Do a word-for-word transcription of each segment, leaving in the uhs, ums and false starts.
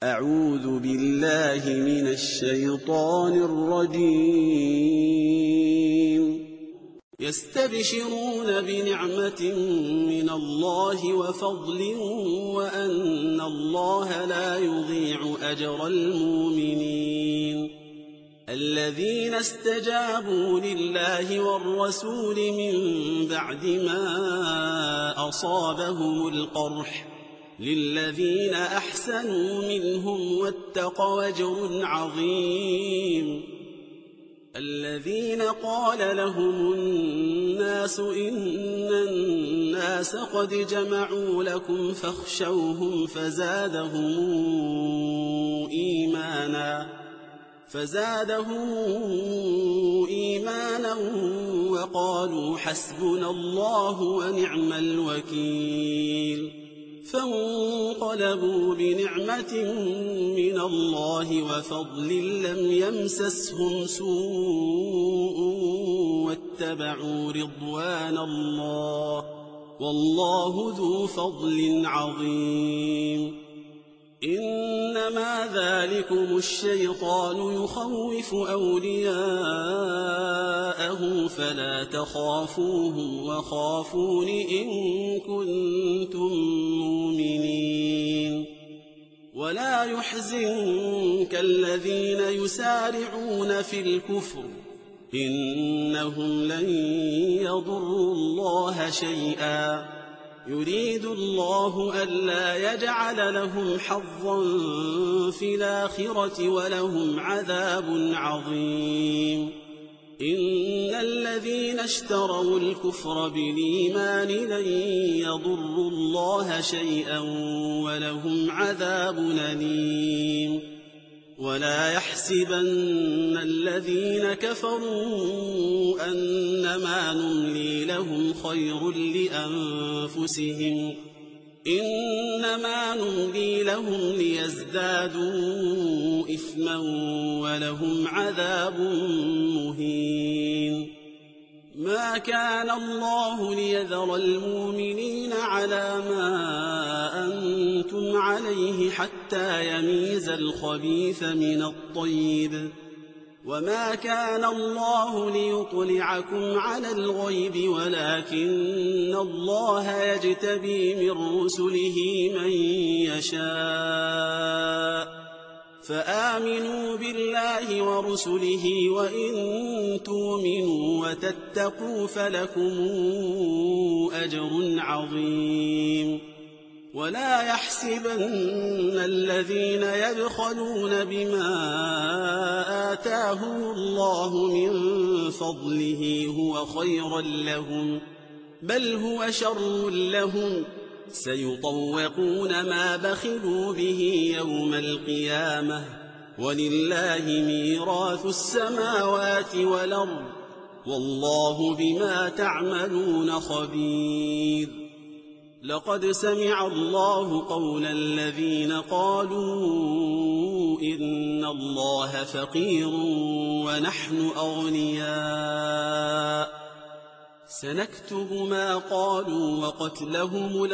أعوذ بالله من الشيطان الرجيم. يستبشرون بنعمة من الله وفضل وأن الله لا يضيع أجر المؤمنين. الذين استجابوا لله والرسول من بعد ما أصابهم القرح للذين أحسنوا منهم واتقوا أجر عظيم. الذين قال لهم الناس إن الناس قد جمعوا لكم فاخشوهم فزادهم إيمانا فزادهم إيمانا وقالوا حسبنا الله ونعم الوكيل. فانقلبوا بنعمة من الله وفضل لم يمسسهم سوء واتبعوا رضوان الله والله ذو فضل عظيم. إنما ذلكم الشيطان يخوف أولياءه فلا تخافوهم وخافون إن كنتم مؤمنين. ولا يحزنك الذين يسارعون في الكفر إنهم لن يضروا الله شيئا يريد الله ألا يجعل لهم حظا في الآخرة ولهم عذاب عظيم. إن الذين اشتروا الكفر بالإيمان لن يضروا الله شيئا ولهم عذاب أليم. ولا يحسبن الذين كفروا أنما نملي لهم خير لأنفسهم إنما نملي لهم ليزدادوا إثما ولهم عذاب مهين. ما كان الله ليذر المؤمنين على ما أنتم عليه حتى يميز الخبيث من الطيب وما كان الله ليطلعكم على الغيب ولكن الله يجتبي من رسله من يشاء فآمنوا بالله ورسله وإن تؤمنوا وتتقوا فلكم أجر عظيم. ولا يحسبن الذين يبخلون بما آتاهم الله من فضله هو خيرا لهم بل هو شر لهم سيطوقون ما بخلوا به يوم القيامة ولله ميراث السماوات والأرض والله بما تعملون خبير. لقد سمع الله قول الذين قالوا إن الله فقير ونحن أغنياء سنكتب ما قالوا وقتلهم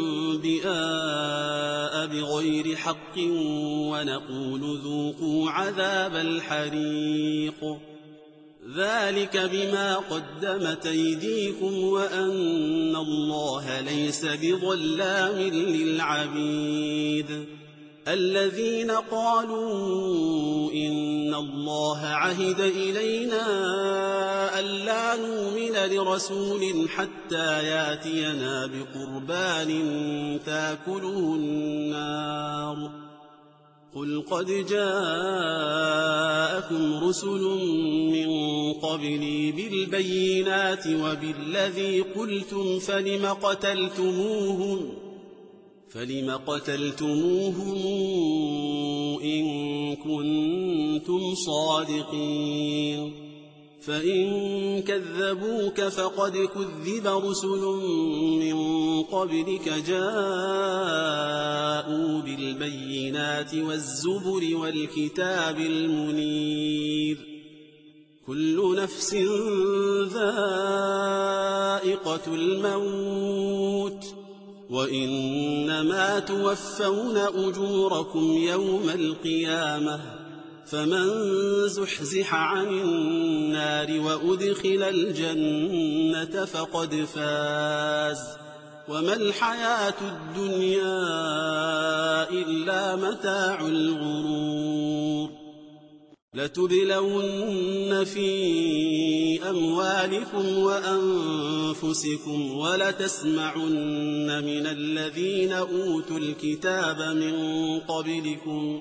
الأنبياء بغير حق ونقول ذوقوا عذاب الحريق ذلك بما قدمت أيديكم وأن الله ليس بظلام للعبيد. الذين قالوا إن الله عهد إلينا ألا نؤمن لرسول حتى يأتينا بقربان تأكله النار قل قد جاءكم رسل من قبلي بالبينات وبالذي قلتم فلم قتلتموهم فلم قتلتموهم إن كنتم صادقين فإن كذبوك فقد كذب رسل من قبلك جاءوا بالبينات والزبر والكتاب المنير كل نفس ذائقة الموت وإنما توفون أجوركم يوم القيامة فمن زحزح عن النار وأدخل الجنة فقد فاز وما الحياة الدنيا إلا متاع الغرور لتبلون في أموالكم وأنفسكم ولتسمعن من الذين أوتوا الكتاب من قبلكم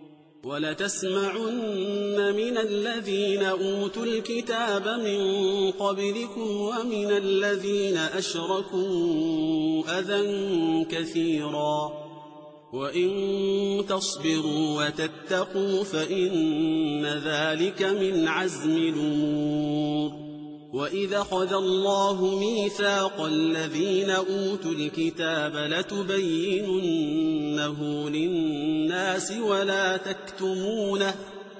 ولتسمعن من الذين أوتوا الكتاب من قبلكم ومن الذين أشركوا أذى كثيرا وإن تصبروا وتتقوا فإن ذلك من عزم الأمور وإذا أخذ الله ميثاق الذين أوتوا الكتاب لتبيننه للناس ولا تكتمونه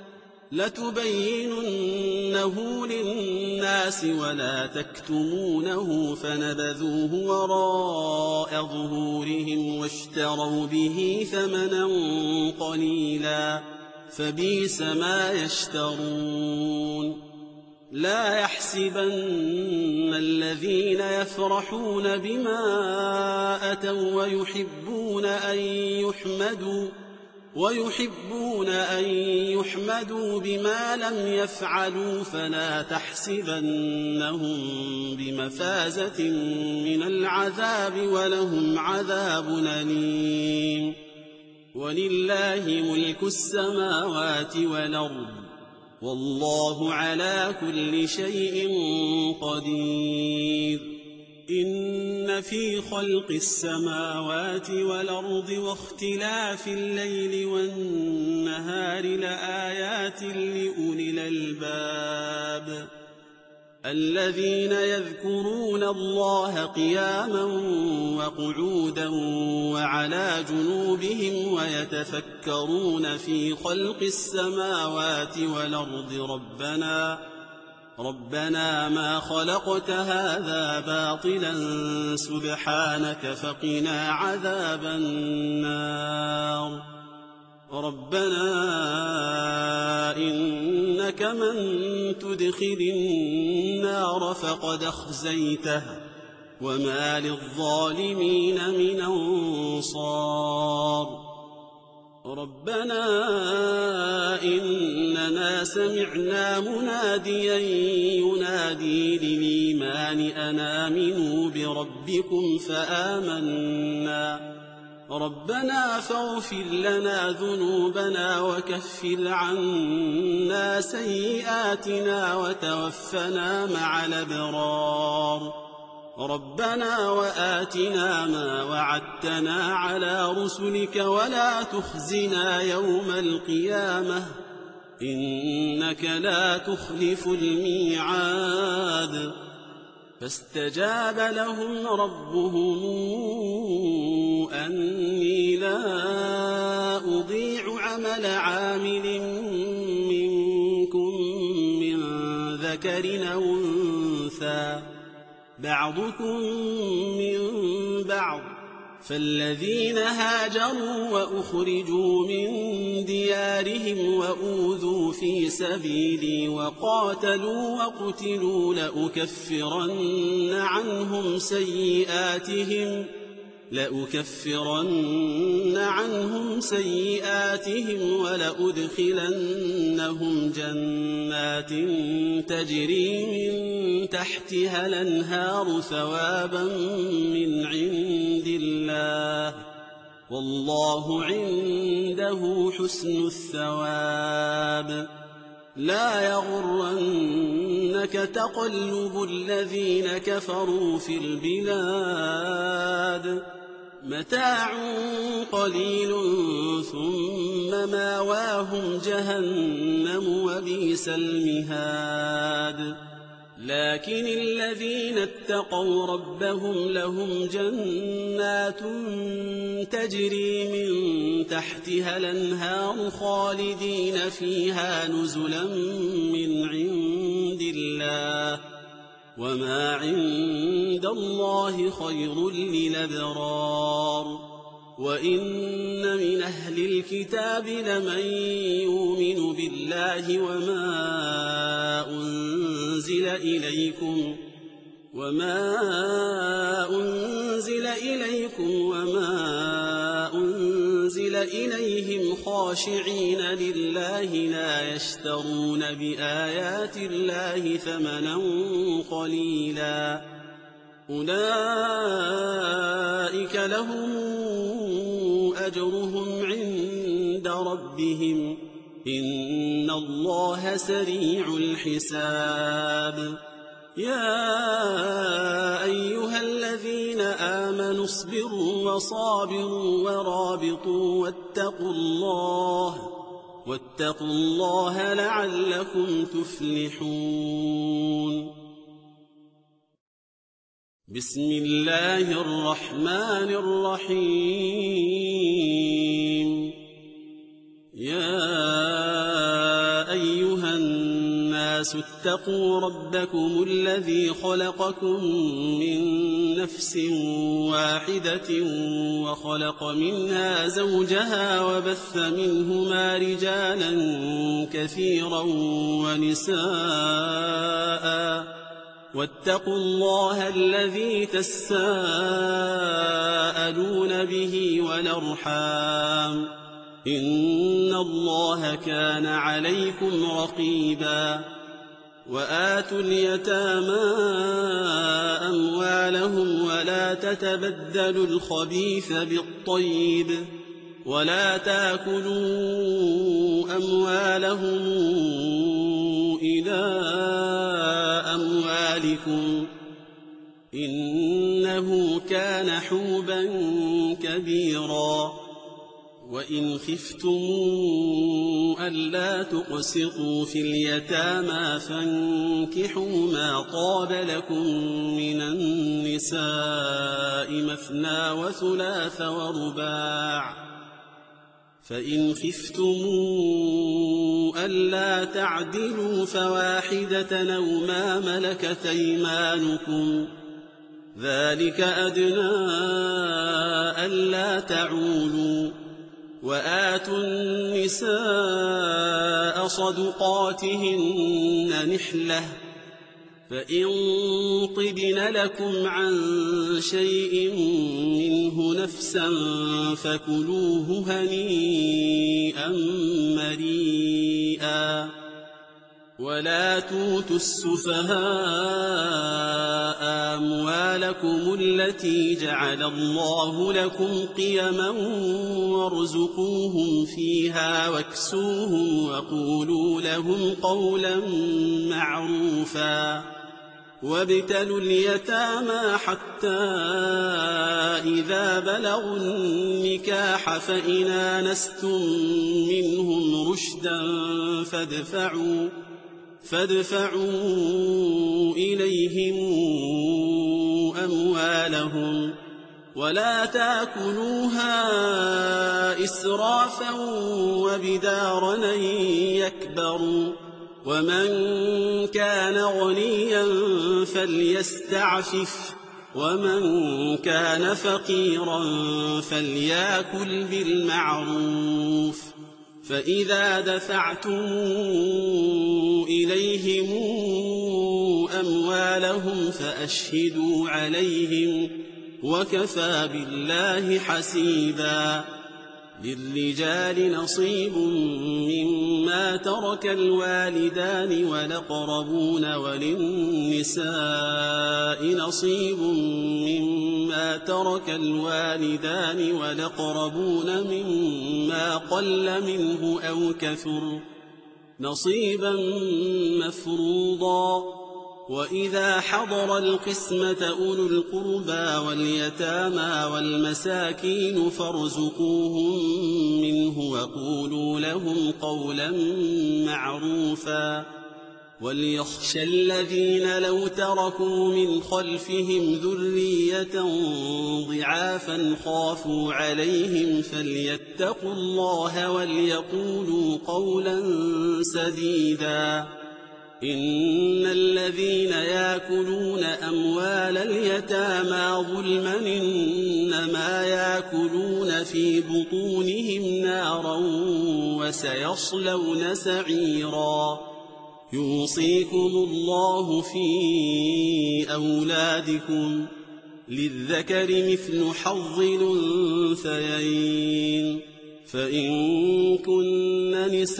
لتبيننه للناس ولا تكتمونه فنبذوه وراء ظهورهم واشتروا به ثمنا قليلا فبئس ما يشترون لا يحسبن الذين يفرحون بما أتوا ويحبون أن يحمدوا ويحبون أن يحمدوا بما لم يفعلوا فلا تحسبنهم بمفازة من العذاب ولهم عذاب أليم ولله ملك السماوات والأرض والله على كل شيء قدير إن في خلق السماوات والأرض واختلاف الليل والنهار لآيات لأولي الألباب الذين يذكرون الله قياما وقعودا وعلى جنوبهم ويتفكرون في خلق السماوات والأرض ربنا ربنا ما خلقت هذا باطلا سبحانك فقنا عذاب النار ربنا إنك من تدخل النار فقد أخزيته وما للظالمين من أنصار ربنا إننا سمعنا مناديا ينادي للإيمان أن آمنوا بربكم فآمنا ربنا فاغفر لنا ذنوبنا وكفر عنا سيئاتنا وتوفنا مع الأبرار ربنا وآتنا ما وعدتنا على رسلك ولا تخزنا يوم القيامة إنك لا تخلف الميعاد فاستجاب لهم ربهم أني لا أضيع عمل عامل منكم من ذكر أو أنثى بعضكم من بعض فالذين هاجروا وأخرجوا من ديارهم وأوذوا في سبيلي وقاتلوا وقتلوا لأكفرن عنهم سيئاتهم لأكفرن عنهم سيئاتهم ولأدخلنهم جنات تجري من تحتها الأنهار ثوابا من عند الله والله عنده حسن الثواب لا يغرنك تقلب الذين كفروا في البلاد متاع قليل ثم ماواهم جهنم وبئس المهاد لكن الذين اتقوا ربهم لهم جنات تجري من تحتها الأنهار خالدين فيها نزلا من عند الله وما عند الله خير للأبرار وإن من أهل الكتاب لمن يؤمن بالله وما أنزل إليكم وما أنزل إليكم وما أنزل إليهم خاشعين لله لا يشترون بآيات الله ثمنا قليلا أولئك لهم أجرهم عند ربهم إن الله سريع الحساب يا أيها الذين آمنوا اصبروا وصابروا ورابطوا واتقوا الله واتقوا الله لعلكم تفلحون بسم الله الرحمن الرحيم يا أيها الناس اتقوا ربكم الذي خلقكم من نفس واحدة وخلق منها زوجها وبث منهما رجالا كثيرا ونساء واتقوا الله الذي تساءلون به والأرحام إن الله كان عليكم رقيبا وآتوا اليتامى أموالهم ولا تتبدلوا الخبيث بالطيب ولا تأكلوا أموالهم إلى أموالكم إنه كان حوبا كبيرا وإن خفتم ألا تقسطوا في اليتامى فانكحوا ما طاب لكم من النساء مثنى وثلاث ورباع فإن خفتم ألا تعدلوا فواحدة أو ما ملكت أيمانكم ذلك أدنى ألا تعولوا وآتوا النساء صدقاتهن نحلة فإن طبن لكم عن شيء منه نفسا فكلوه هنيئا مريئا ولا توتوا السفهاء أموالكم التي جعل الله لكم قيما وارزقوهم فيها واكسوهم وقولوا لهم قولا معروفا وابتلوا اليتامى حتى إذا بلغوا النكاح فإن آنستم منهم رشدا فادفعوا فادفعوا إليهم أموالهم ولا تأكلوها إسرافا وبدارا أن يكبروا ومن كان غنيا فليستعفف ومن كان فقيرا فليأكل بالمعروف فإذا دفعتم إليهم أموالهم فأشهدوا عليهم وكفى بالله حسيبا للرجال نصيب مما ترك الوالدان والأقربون وللنساء نصيب مما ترك الوالدان والأقربون مما قل منه أو كثر نصيبا مفروضا وإذا حضر القسمة أولو القربى واليتامى والمساكين فارزقوهم منه وقولوا لهم قولا معروفا وليخشى الذين لو تركوا من خلفهم ذرية ضعافا خافوا عليهم فليتقوا الله وليقولوا قولا سديدا إن الذين يأكلون أموال اليتامى ظلما إنما يأكلون في بطونهم نارا وسيصلون سعيرا يوصيكم الله في أولادكم للذكر مثل حظ الأنثيين فإن كن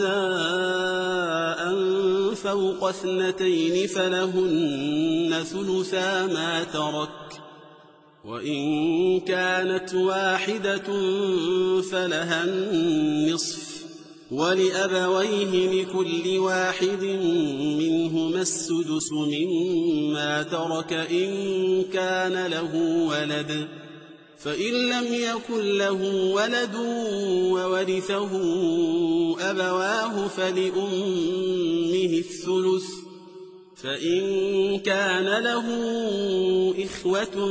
نساء فوق اثنتين فلهن ثلثا ما ترك وإن كانت واحدة فلها النصف ولأبويه لكل واحد منهما السدس مما ترك إن كان له ولد فإن لم يكن له ولد وورثه أبواه فلأمه الثلث فإن كان له إخوة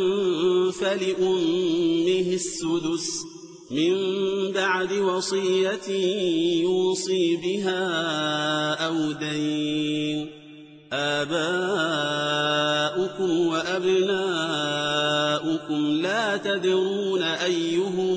فلأمه السدس من بعد وصية يوصي بها أو دين آباؤكم وأبناؤكم لا تدرون أيهم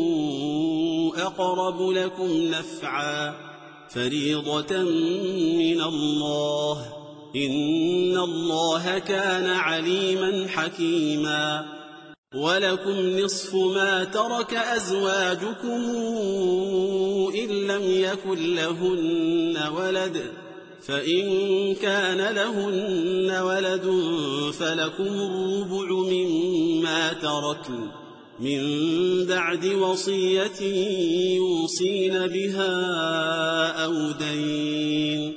أقرب لكم نفعا فريضة من الله إن الله كان عليما حكيما ولكم نصف ما ترك أزواجكم إن لم يكن لهن ولد فإن كان لهن ولد فلكم الربع مما تركن من بعد وصية يوصين بها أو دين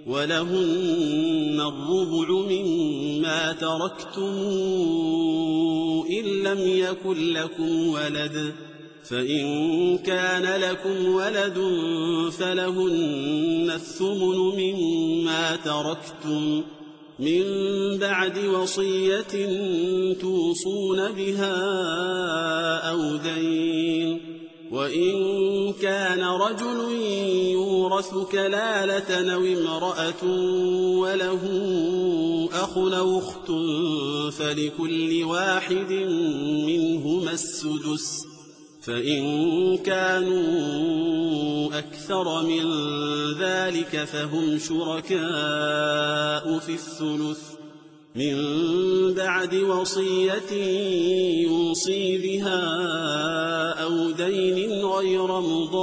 ولهن الربع مما تركتم إن لم يكن لكم ولد فإن كان لكم ولد فلهن الثمن مما تركتم من بعد وصية توصون بها أو دين وإن كان رجل يورث كلالة أو امرأة وله أخ أو أخت فلكل واحد منهما السدس فإن كانوا أكثر من ذلك فهم شركاء في الثلث من بعد وصية يوصي بها أو دين غير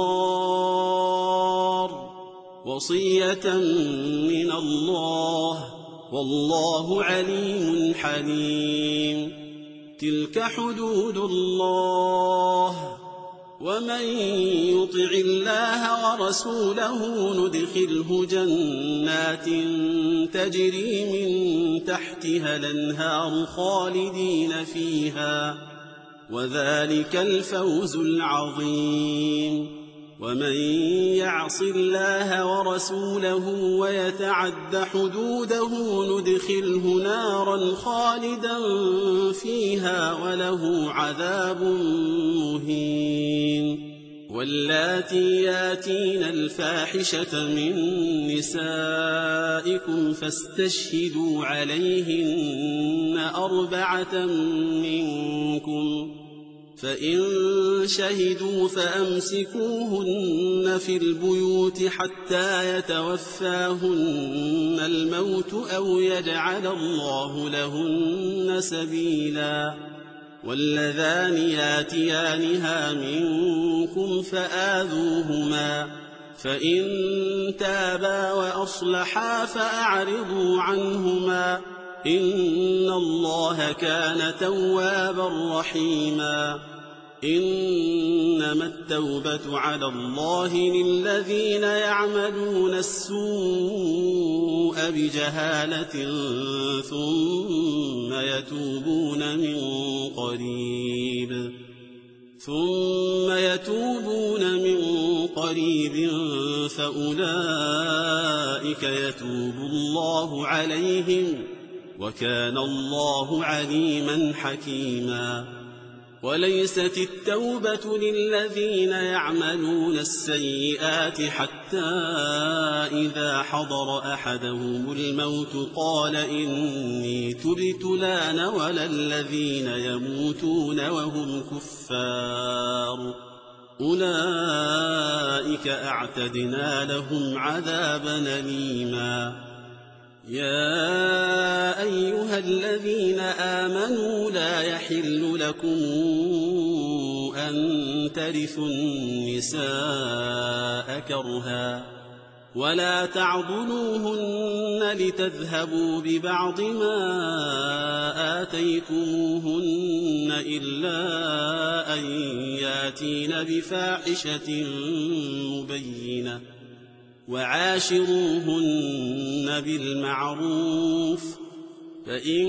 مضار وصية من الله والله عليم حليم تلك حدود الله ومن يطع الله ورسوله ندخله جنات تجري من تحتها الأنهار خالدين فيها وذلك الفوز العظيم ومن يعص الله ورسوله ويتعد حدوده ندخله نارا خالدا فيها وله عذاب مهين واللاتي ياتين الفاحشة من نسائكم فاستشهدوا عليهن أربعة منكم فإن شهدوا فأمسكوهن في البيوت حتى يتوفاهن الموت أو يجعل الله لهن سبيلا واللذان ياتيانها منكم فآذوهما فإن تابا وأصلحا فأعرضوا عنهما إن الله كان توابا رحيما إنما التوبة على الله للذين يعملون السوء بجهالة ثم يتوبون من قريب ثم يتوبون من قريب فأولئك يتوب الله عليهم وكان الله عليما حكيما وليست التوبة للذين يعملون السيئات حتى إذا حضر أحدهم الموت قال إني تبت الآن ولا الذين يموتون وهم كفار أولئك أعتدنا لهم عذابا أليما. يا أيها الذين آمنوا لا يحل لكم أن ترثوا النساء كرها ولا تعضلوهن لتذهبوا ببعض ما آتيتموهن إلا أن ياتين بفاحشة مبينة وعاشروهن بالمعروف فإن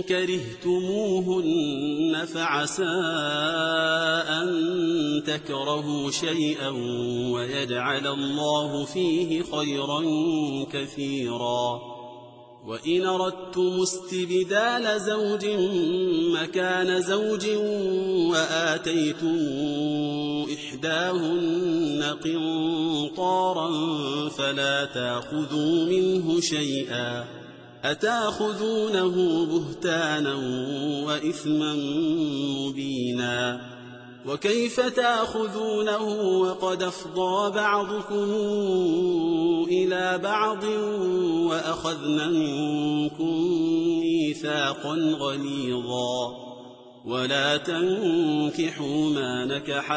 كرهتموهن فعسى أن تكرهوا شيئا ويجعل الله فيه خيرا كثيرا. وإن أردتم استبدال زوج مكان زوج وآتيتم إحداهن قنطارا فلا تأخذوا منه شيئا أتأخذونه بهتانا وإثما مبينا. وكيف تأخذونه وقد أفضى بعضكم إلى بعض وأخذن منكم ميثاقا غليظا. ولا تنكحوا ما نكح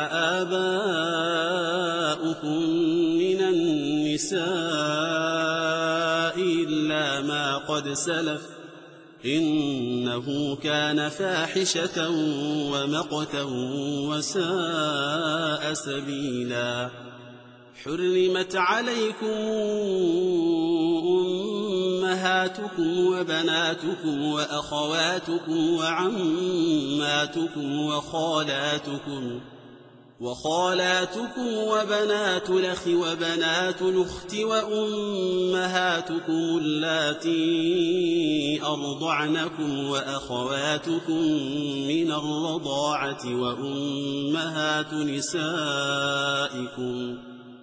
آباؤكم من النساء إلا ما قد سلف إنه كان فاحشة ومقتا وساء سبيلا. حرمت عليكم أمهاتكم وبناتكم وأخواتكم وعماتكم وخالاتكم وخالاتكم وبنات الأخ وبنات الأخت وأمهاتكم اللاتي أرضعنكم وأخواتكم من الرضاعة وأمهات نسائكم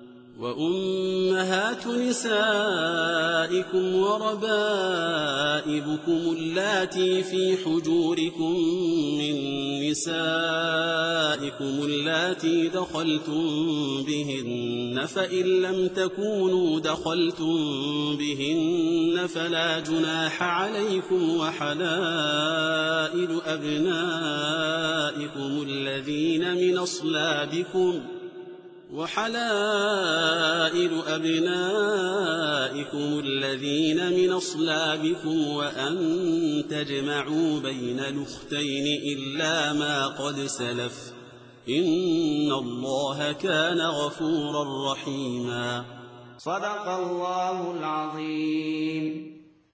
وأمهات نسائكم وربائبكم اللاتي في حجوركم من نسائكم اللاتي دخلتم بهن فإن لم تكونوا دخلتم بهن فلا جناح عليكم وحلائل أبنائكم الذين من أصلابكم وحلائل أبنائكم الذين من أصلابكم وأن تجمعوا بين الأختين إلا ما قد سلف إن الله كان غفورا رحيما. صدق الله العظيم.